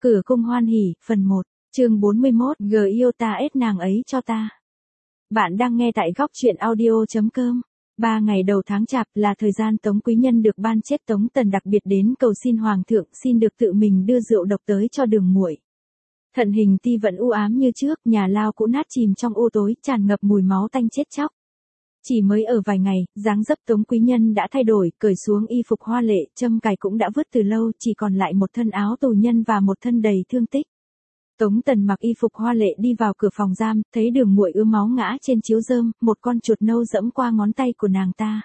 Cửa cung hoan hỉ, phần 1, chương 41, G yêu ta ết nàng ấy cho ta. Bạn đang nghe tại góc truyện audio.com. 3 ngày đầu tháng Chạp là thời gian Tống Quý Nhân được ban chết. Tống Tần đặc biệt đến cầu xin Hoàng thượng xin được tự mình đưa rượu độc tới cho Đường Muội. Thận Hình Ti vẫn u ám như trước, nhà lao cũ nát chìm trong u tối, tràn ngập mùi máu tanh chết chóc. Chỉ mới ở vài ngày, dáng dấp Tống Quý Nhân đã thay đổi, cởi xuống y phục hoa lệ, châm cài cũng đã vứt từ lâu, chỉ còn lại một thân áo tù nhân và một thân đầy thương tích. Tống Tần mặc y phục hoa lệ đi vào cửa phòng giam, thấy Đường Muội ứa máu ngã trên chiếu rơm, một con chuột nâu dẫm qua ngón tay của nàng ta.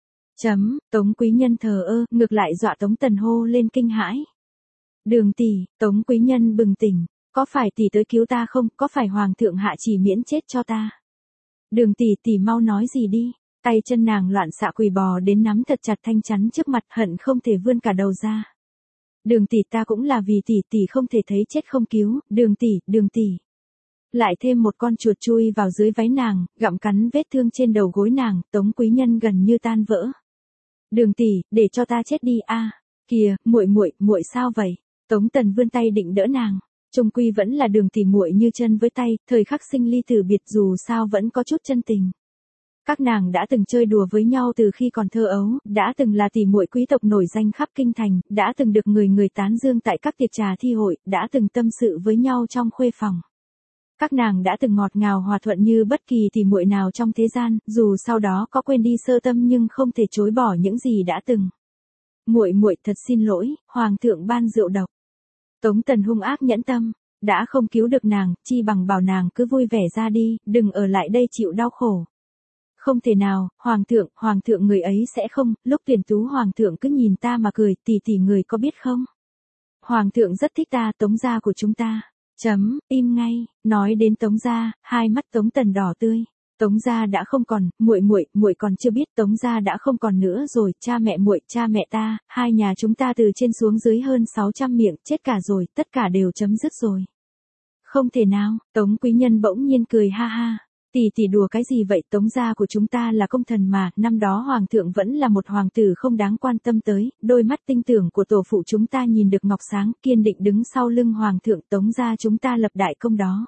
Tống Quý Nhân thờ ơ, ngược lại dọa Tống Tần hô lên kinh hãi. Đường tỷ, Tống Quý Nhân bừng tỉnh, có phải tỷ tới cứu ta không, có phải Hoàng thượng hạ chỉ miễn chết cho ta? Đường tỷ mau nói gì đi. Tay chân nàng loạn xạ quỳ bò đến nắm thật chặt thanh chắn trước mặt, hận không thể vươn cả đầu ra. Đường tỷ, ta cũng là vì tỷ không thể thấy chết không cứu, đường tỷ. Lại thêm một con chuột chui vào dưới váy nàng, gặm cắn vết thương trên đầu gối nàng. Tống Quý Nhân gần như tan vỡ. Đường tỷ, để cho ta chết đi a. Kìa, muội sao vậy? Tống Tần vươn tay định đỡ nàng. Chung quy vẫn là Đường tỷ muội như chân với tay, thời khắc sinh ly tử biệt dù sao vẫn có chút chân tình. Các nàng đã từng chơi đùa với nhau từ khi còn thơ ấu, đã từng là tỷ muội quý tộc nổi danh khắp kinh thành, đã từng được người tán dương tại các tiệc trà thi hội, đã từng tâm sự với nhau trong khuê phòng. Các nàng đã từng ngọt ngào hòa thuận như bất kỳ tỷ muội nào trong thế gian, dù sau đó có quên đi sơ tâm nhưng không thể chối bỏ những gì đã từng. Muội thật xin lỗi, Hoàng thượng ban rượu độc. Tống Tần hung ác nhẫn tâm, đã không cứu được nàng, chi bằng bảo nàng cứ vui vẻ ra đi, đừng ở lại đây chịu đau khổ. Không thể nào, Hoàng thượng người ấy sẽ không, lúc tuyển tú Hoàng thượng cứ nhìn ta mà cười, tỷ người có biết không? Hoàng thượng rất thích ta, Tống gia của chúng ta. Im ngay, nói đến Tống gia, hai mắt Tống Tần đỏ tươi. Tống gia đã không còn, muội còn chưa biết Tống gia đã không còn nữa rồi, cha mẹ ta, hai nhà chúng ta từ trên xuống dưới hơn 600 miệng, chết cả rồi, tất cả đều chấm dứt rồi. Không thể nào, Tống Quý Nhân bỗng nhiên cười ha ha. Tỷ đùa cái gì vậy, Tống gia của chúng ta là công thần mà, năm đó Hoàng thượng vẫn là một hoàng tử không đáng quan tâm tới, đôi mắt tinh tưởng của tổ phụ chúng ta nhìn được ngọc sáng, kiên định đứng sau lưng Hoàng thượng, Tống gia chúng ta lập đại công đó.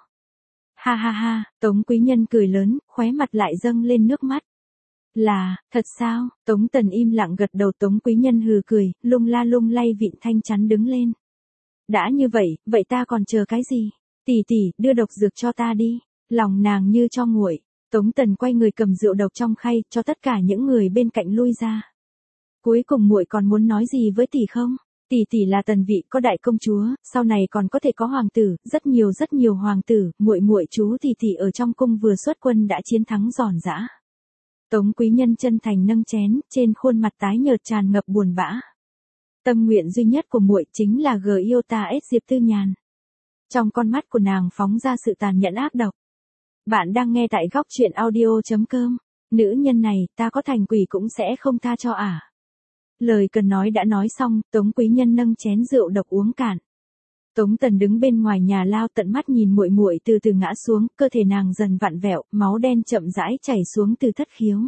Ha, Tống Quý Nhân cười lớn, khóe mặt lại dâng lên nước mắt. Là, thật sao? Tống Tần im lặng gật đầu. Tống Quý Nhân hừ cười, lung lay vịn thanh chắn đứng lên. Đã như vậy ta còn chờ cái gì? Tỷ, đưa độc dược cho ta đi. Lòng nàng như cho nguội. Tống Tần quay người cầm rượu độc trong khay, cho tất cả những người bên cạnh lui ra. Cuối cùng muội còn muốn nói gì với tỷ không? Tỷ là tần vị có đại công chúa, sau này còn có thể có hoàng tử, rất nhiều hoàng tử, muội chú tỷ ở trong cung vừa xuất quân đã chiến thắng giòn giã. Tống Quý Nhân chân thành nâng chén, trên khuôn mặt tái nhợt tràn ngập buồn bã. Tâm nguyện duy nhất của muội chính là G yêu ta ết Diệp Tư Nhàn. Trong con mắt của nàng phóng ra sự tàn nhẫn ác độc. Bạn đang nghe tại góc truyện audio.com. Nữ nhân này, ta có thành quỷ cũng sẽ không tha cho ả. Lời cần nói đã nói xong, Tống Quý Nhân nâng chén rượu độc uống cạn. Tống Tần đứng bên ngoài nhà lao tận mắt nhìn muội từ từ ngã xuống, cơ thể nàng dần vặn vẹo, máu đen chậm rãi chảy xuống từ thất khiếu.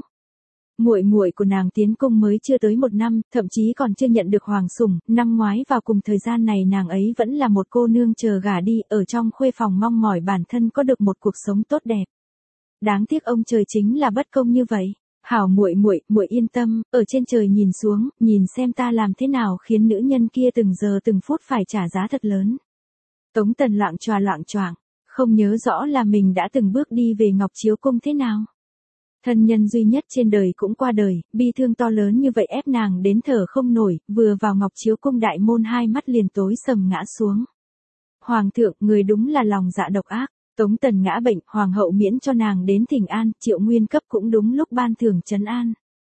Muội của nàng tiến cung mới chưa tới 1 năm, thậm chí còn chưa nhận được hoàng sủng, năm ngoái vào cùng thời gian này nàng ấy vẫn là một cô nương chờ gả đi, ở trong khuê phòng mong mỏi bản thân có được một cuộc sống tốt đẹp. Đáng tiếc ông trời chính là bất công như vậy. Hảo muội yên tâm, ở trên trời nhìn xuống, nhìn xem ta làm thế nào khiến nữ nhân kia từng giờ từng phút phải trả giá thật lớn. Tống Tần loạng choạng, không nhớ rõ là mình đã từng bước đi về Ngọc Chiếu Cung thế nào. Thân nhân duy nhất trên đời cũng qua đời, bi thương to lớn như vậy ép nàng đến thở không nổi, vừa vào Ngọc Chiếu Cung đại môn hai mắt liền tối sầm ngã xuống. Hoàng thượng, người đúng là lòng dạ độc ác. Tống Tần ngã bệnh, hoàng hậu miễn cho nàng đến thỉnh an, Triệu Nguyên cấp cũng đúng lúc ban thưởng trấn an.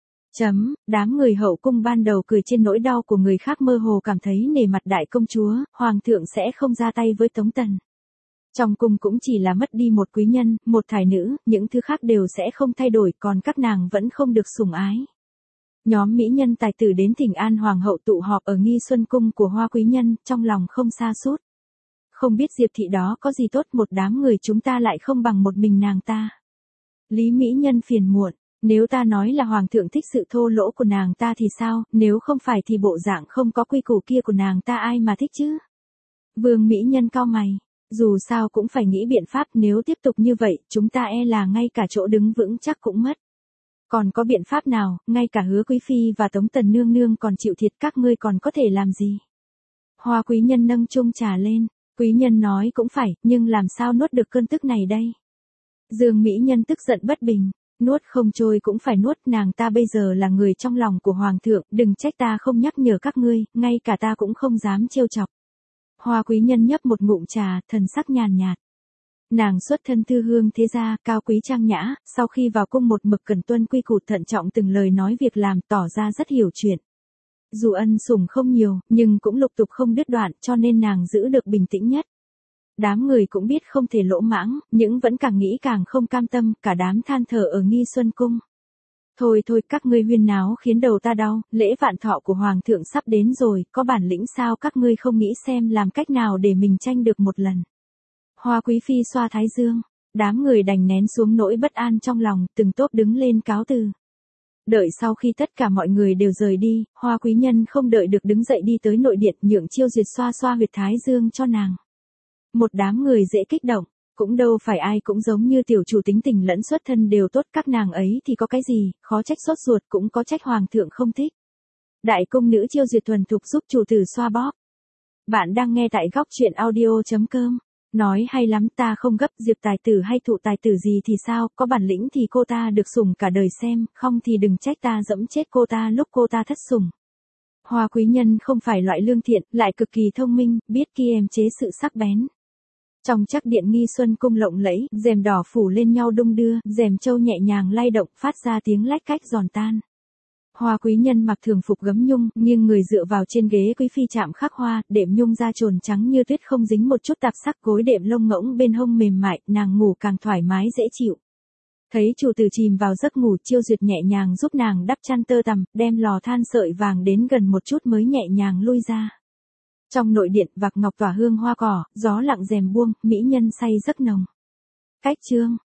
Đám người hậu cung ban đầu cười trên nỗi đau của người khác, mơ hồ cảm thấy nể mặt đại công chúa, hoàng thượng sẽ không ra tay với Tống Tần. Trong cung cũng chỉ là mất đi một quý nhân, một thái nữ, những thứ khác đều sẽ không thay đổi, còn các nàng vẫn không được sủng ái. Nhóm mỹ nhân tài tử đến thỉnh an hoàng hậu tụ họp ở Nghi Xuân cung của Hoa quý nhân, trong lòng không sa sút. Không biết Diệp thị đó có gì tốt, một đám người chúng ta lại không bằng một mình nàng ta. Lý mỹ nhân phiền muộn, nếu ta nói là hoàng thượng thích sự thô lỗ của nàng ta thì sao, nếu không phải thì bộ dạng không có quy củ kia của nàng ta ai mà thích chứ. Vương mỹ nhân cau mày. Dù sao cũng phải nghĩ biện pháp, nếu tiếp tục như vậy, chúng ta e là ngay cả chỗ đứng vững chắc cũng mất. Còn có biện pháp nào, ngay cả Hứa Quý Phi và Tống Tần Nương Nương còn chịu thiệt, các ngươi còn có thể làm gì? Hoa quý nhân nâng chung trà lên, quý nhân nói cũng phải, nhưng làm sao nuốt được cơn tức này đây? Dương mỹ nhân tức giận bất bình, nuốt không trôi cũng phải nuốt, nàng ta bây giờ là người trong lòng của hoàng thượng, đừng trách ta không nhắc nhở các ngươi, ngay cả ta cũng không dám trêu chọc. Hoa quý nhân nhấp một ngụm trà, thần sắc nhàn nhạt. Nàng xuất thân thư hương thế gia, cao quý trang nhã, sau khi vào cung một mực cần tuân quy củ, thận trọng từng lời nói việc làm, tỏ ra rất hiểu chuyện. Dù ân sủng không nhiều, nhưng cũng lục tục không đứt đoạn, cho nên nàng giữ được bình tĩnh nhất. Đám người cũng biết không thể lỗ mãng, nhưng vẫn càng nghĩ càng không cam tâm, cả đám than thở ở Nghi Xuân Cung. Thôi thôi, các ngươi huyên náo khiến đầu ta đau, lễ vạn thọ của hoàng thượng sắp đến rồi, có bản lĩnh sao các ngươi không nghĩ xem làm cách nào để mình tranh được một lần. Hoa quý phi xoa thái dương, đám người đành nén xuống nỗi bất an trong lòng, từng tốp đứng lên cáo từ. Đợi sau khi tất cả mọi người đều rời đi, Hoa quý nhân không đợi được đứng dậy đi tới nội điện, nhượng Chiêu Duyệt xoa xoa huyệt thái dương cho nàng. Một đám người dễ kích động, cũng đâu phải ai cũng giống như tiểu chủ, tính tình lẫn xuất thân đều tốt, các nàng ấy thì có cái gì, khó trách sốt ruột, cũng có trách hoàng thượng không thích. Đại cung nữ Chiêu Duyệt thuần thục giúp chủ tử xoa bóp. Bạn đang nghe tại góc truyện audio.com. Nói hay lắm, ta không gấp, Diệp tài tử hay Thụ tài tử gì thì sao, có bản lĩnh thì cô ta được sủng cả đời xem, không thì đừng trách ta dẫm chết cô ta lúc cô ta thất sủng. Hoa quý nhân không phải loại lương thiện, lại cực kỳ thông minh, biết kiềm chế sự sắc bén. Trong chắc điện Nghi Xuân Cung lộng lẫy, rèm đỏ phủ lên nhau đung đưa, rèm châu nhẹ nhàng lay động, phát ra tiếng lách cách giòn tan. Hoa quý nhân mặc thường phục gấm nhung, nghiêng người dựa vào trên ghế quý phi chạm khắc hoa, đệm nhung da trồn trắng như tuyết, không dính một chút tạp sắc, gối đệm lông ngỗng bên hông mềm mại, nàng ngủ càng thoải mái dễ chịu. Thấy chủ tử chìm vào giấc ngủ, Chiêu Duyệt nhẹ nhàng giúp nàng đắp chăn tơ tằm, đem lò than sợi vàng đến gần một chút mới nhẹ nhàng lui ra. Trong nội điện, vạc ngọc tỏa hương hoa cỏ, gió lặng rèm buông, mỹ nhân say giấc nồng. Cách chương